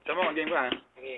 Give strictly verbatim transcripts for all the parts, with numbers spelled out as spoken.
Tama, mag-game ka ha. Sige.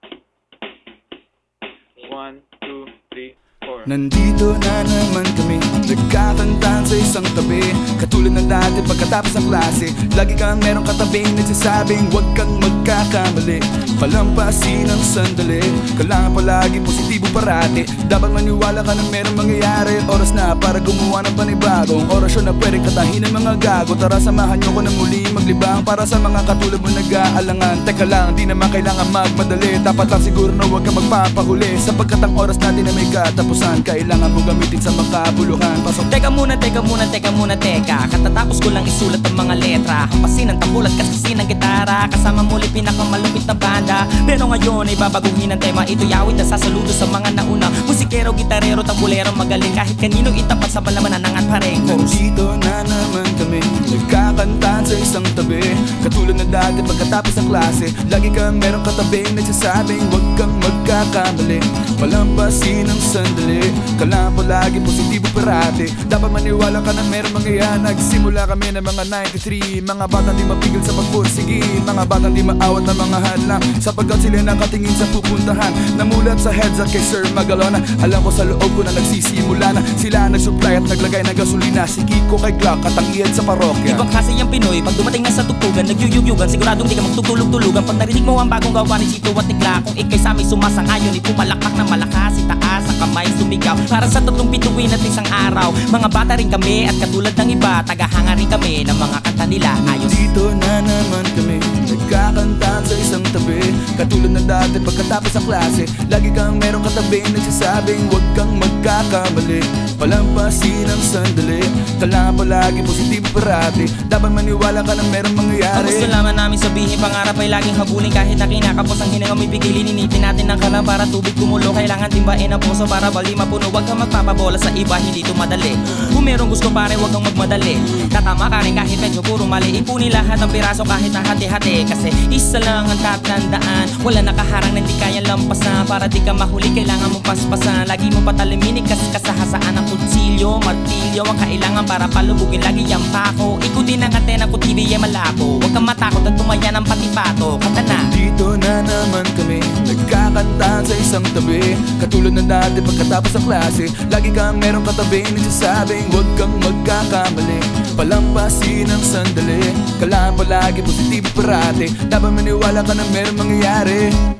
One, two, three, four. Nandito na naman kami, nagkakantahan sa isang tabi. Katulad ng dati pagkatapos ng klase, lagi kang merong katabing nagsasabing huwag kang magkakamali. Palampasin ang sandali, kailangan palagi positibo parati. Dapat maniwala ka na merong mangyayari. Oras na para gumawa ng panibagong orasyon na pwedeng katahin ng mga gago. Tara samahan nyo ko na muli maglibang para sa mga katulad mo nag-aalangan. Teka lang, di naman kailangan magmadali. Dapat lang siguro na huwag kang magpapahuli, sapagkat ang oras natin na may katapusan. Kailangan mo gamitin sa makabuluhan. Pasok. Teka muna, teka muna, teka muna, teka. Katatapos ko lang isulat ang mga letra. Hampasin ang tambulat, kasasin ang gitara. Kasama muli pinakamalupit na banda. Pero ngayon ay babaguhin ang tema. Ito'y awit na sasaludo sa mga nauna. Musikero, gitarero, tambulero, magaling. Kahit kanino itapat sa balamanan ng atparengkos. Nandito na naman kami, nagkakantahan sa isang tabi. Katulad na dati pagkatapos ng klase, lagi kang merong katabing nagsasabing huwag kang magkakamali. Palampasin ang sandali, kailangan palagi positibo parati. Dapat maniwala ka na merong mangyayari. Nagsimula kami ng mga ninety-three, mga batang di mapigil sa pagpursigi, mga batang di maawat ng mga hadlang, sapagkat sila nakatingin sa pupuntahan. Namulat sa heads at kay Sir Magalona. Alam ko sa loob ko na nagsisimula na sila nagsupply at naglagay ng gasolina. Si Kiko kay Glock at ang iyan sa parokya. Ibang klase yung Pinoy, pag dumating na sa tugtugan, nagyuyugyugan, siguradong di ka magtutulog-tulugan. Pag narinig mo ang bagong gawa ni Chito at Tigla, kung ikay sa amin sumasang-ayon, ipumalapak na malakas, itaas sa kamay sumigaw. Para sa tatlong bituin at isang araw, mga bata rin kami at katulad ng iba, tagahanga rin kami ng mga kanta nila. Ayos. Dito na naman kami, nagkakantahan sa isang tabi. Katulad na dati pagkatapos ng klase, lagi kang merong katabing nagsasabing huwag kang magkakamali. Palampasin ang sandali, kailangan palagi positibo parati. Dapat maniwala ka na merong Ang mangyayari. gusto lamang namin sabihin, pangarap ay laging habulin. Kahit na kinakapos ang hininga, may pigilin. Initin natin ng kalam para tubig kumulo. Kailangan timbain ang puso para bali mapuno. Huwag kang magpapabola sa iba, hindi ito madali. Kung merong gusto pare, huwag kang magmadali. Tatama ka rin kahit medyo puro mali. Ipunin lahat ang piraso kahit na hati-hati. Kasi isa lang ang tatandaan, wala nakaharang na hindi kaya lampasan. Para di ka mahuli, kailangan mong paspasan. Lagi mo patalimin, kasahasaan ang kutsilyo, martilyo ang kailangan para palubugin. Lagi ang pako, ikutin ang antena ko, T V ay malabo. Huwag kang matakot at tumaya ng patipato. Kanta na. Dito na naman kami, nagkakantahan sa isang tabi. Katulad na dati pagkatapos ng klase, lagi kang merong katabing nagsasabing huwag kang magkakamali. Palampasin ang sandali, kailangan palagi positibo parati. Dapat maniwala ka na merong mangyayari.